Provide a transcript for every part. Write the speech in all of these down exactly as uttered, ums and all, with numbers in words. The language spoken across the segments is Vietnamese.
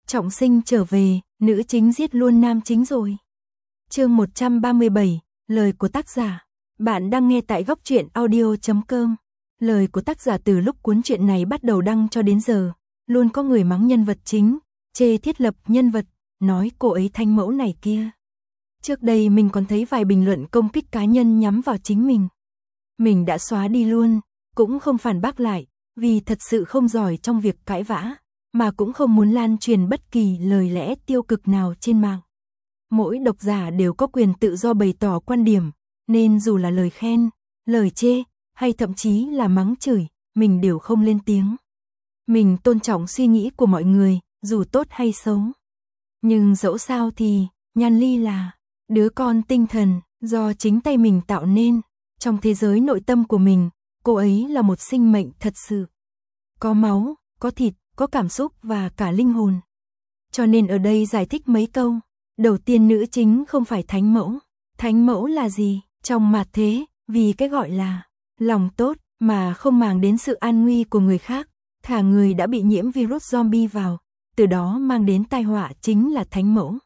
Trọng sinh trở về, nữ chính giết luôn nam chính rồi. Chương một trăm ba mươi bảy, lời của tác giả. Bạn đang nghe tại góc truyện audio chấm com. Lời của tác giả từ lúc cuốn truyện này bắt đầu đăng cho đến giờ, luôn có người mắng nhân vật chính, chê thiết lập nhân vật, nói cô ấy thanh mẫu này kia. Trước đây mình còn thấy vài bình luận công kích cá nhân nhắm vào chính mình. Mình đã xóa đi luôn, cũng không phản bác lại, vì thật sự không giỏi trong việc cãi vã, mà cũng không muốn lan truyền bất kỳ lời lẽ tiêu cực nào trên mạng. Mỗi độc giả đều có quyền tự do bày tỏ quan điểm, nên dù là lời khen, lời chê, hay thậm chí là mắng chửi, mình đều không lên tiếng. Mình tôn trọng suy nghĩ của mọi người, dù tốt hay xấu. Nhưng dẫu sao thì, Nhan Ly là đứa con tinh thần, do chính tay mình tạo nên. Trong thế giới nội tâm của mình, cô ấy là một sinh mệnh thật sự. Có máu, có thịt, có cảm xúc và cả linh hồn. Cho nên ở đây giải thích mấy câu. Đầu tiên, nữ chính không phải thánh mẫu. Thánh mẫu là gì? Trong mạt thế, vì cái gọi là lòng tốt mà không màng đến sự an nguy của người khác, thả người đã bị nhiễm virus zombie vào, từ đó mang đến tai họa chính là thánh mẫu.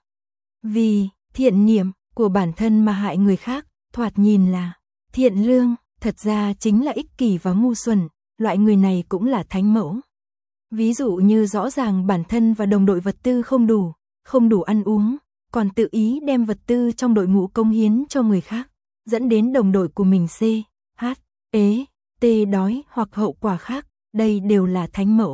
Vì thiện niệm của bản thân mà hại người khác, thoạt nhìn là thiện lương, thật ra chính là ích kỷ và ngu xuẩn, loại người này cũng là thánh mẫu. Ví dụ như rõ ràng bản thân và đồng đội vật tư không đủ, không đủ ăn uống, còn tự ý đem vật tư trong đội ngũ cống hiến cho người khác, dẫn đến đồng đội của mình C, H, ế, T đói hoặc hậu quả khác, đây đều là thánh mẫu.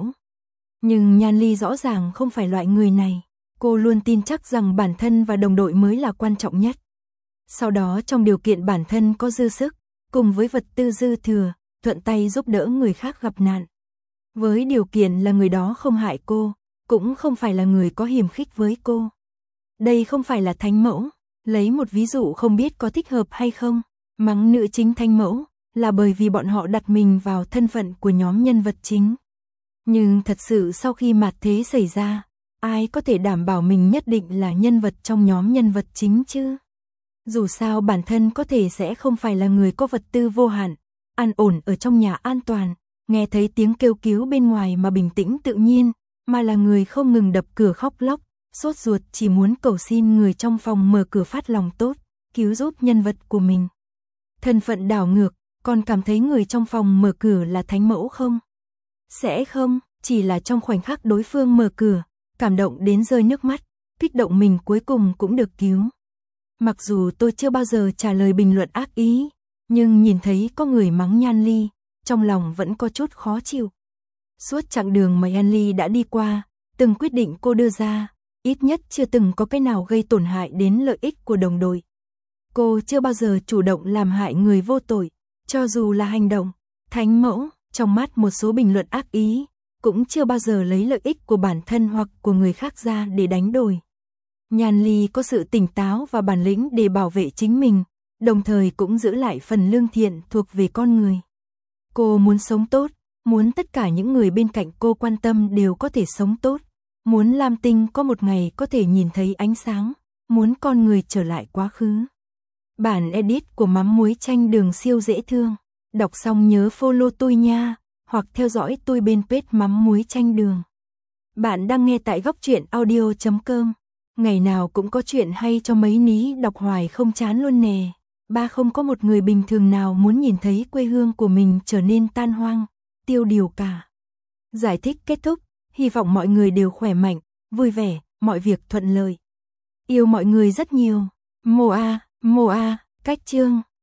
Nhưng Nhan Ly rõ ràng không phải loại người này, cô luôn tin chắc rằng bản thân và đồng đội mới là quan trọng nhất. Sau đó trong điều kiện bản thân có dư sức, cùng với vật tư dư thừa, thuận tay giúp đỡ người khác gặp nạn. Với điều kiện là người đó không hại cô, cũng không phải là người có hiềm khích với cô. Đây không phải là thánh mẫu. Lấy một ví dụ không biết có thích hợp hay không, mắng nữ chính thánh mẫu, là bởi vì bọn họ đặt mình vào thân phận của nhóm nhân vật chính. Nhưng thật sự sau khi mạt thế xảy ra, ai có thể đảm bảo mình nhất định là nhân vật trong nhóm nhân vật chính chứ? Dù sao bản thân có thể sẽ không phải là người có vật tư vô hạn, an ổn ở trong nhà an toàn, nghe thấy tiếng kêu cứu bên ngoài mà bình tĩnh tự nhiên, mà là người không ngừng đập cửa khóc lóc, sốt ruột chỉ muốn cầu xin người trong phòng mở cửa phát lòng tốt, cứu giúp nhân vật của mình. Thân phận đảo ngược, còn cảm thấy người trong phòng mở cửa là thánh mẫu không? Sẽ không, chỉ là trong khoảnh khắc đối phương mở cửa, cảm động đến rơi nước mắt, kích động mình cuối cùng cũng được cứu. Mặc dù tôi chưa bao giờ trả lời bình luận ác ý, nhưng nhìn thấy có người mắng Nhan Ly, trong lòng vẫn có chút khó chịu. Suốt chặng đường mà Nhan Ly đã đi qua, từng quyết định cô đưa ra, ít nhất chưa từng có cái nào gây tổn hại đến lợi ích của đồng đội. Cô chưa bao giờ chủ động làm hại người vô tội, cho dù là hành động thánh mẫu, trong mắt một số bình luận ác ý, cũng chưa bao giờ lấy lợi ích của bản thân hoặc của người khác ra để đánh đổi. Nhan Ly có sự tỉnh táo và bản lĩnh để bảo vệ chính mình, đồng thời cũng giữ lại phần lương thiện thuộc về con người. Cô muốn sống tốt, muốn tất cả những người bên cạnh cô quan tâm đều có thể sống tốt, muốn Lam Tinh có một ngày có thể nhìn thấy ánh sáng, muốn con người trở lại quá khứ. Bản edit của mắm muối chanh đường siêu dễ thương, đọc xong nhớ follow tôi nha, hoặc theo dõi tôi bên page mắm muối chanh đường. Bạn đang nghe tại góc truyện audio chấm com. Ngày nào cũng có chuyện hay cho mấy ní đọc hoài không chán luôn nè. Ba không có một người bình thường nào muốn nhìn thấy quê hương của mình trở nên tan hoang, tiêu điều cả. Giải thích kết thúc, hy vọng mọi người đều khỏe mạnh, vui vẻ, mọi việc thuận lợi. Yêu mọi người rất nhiều. Moa, Moa, cách chương.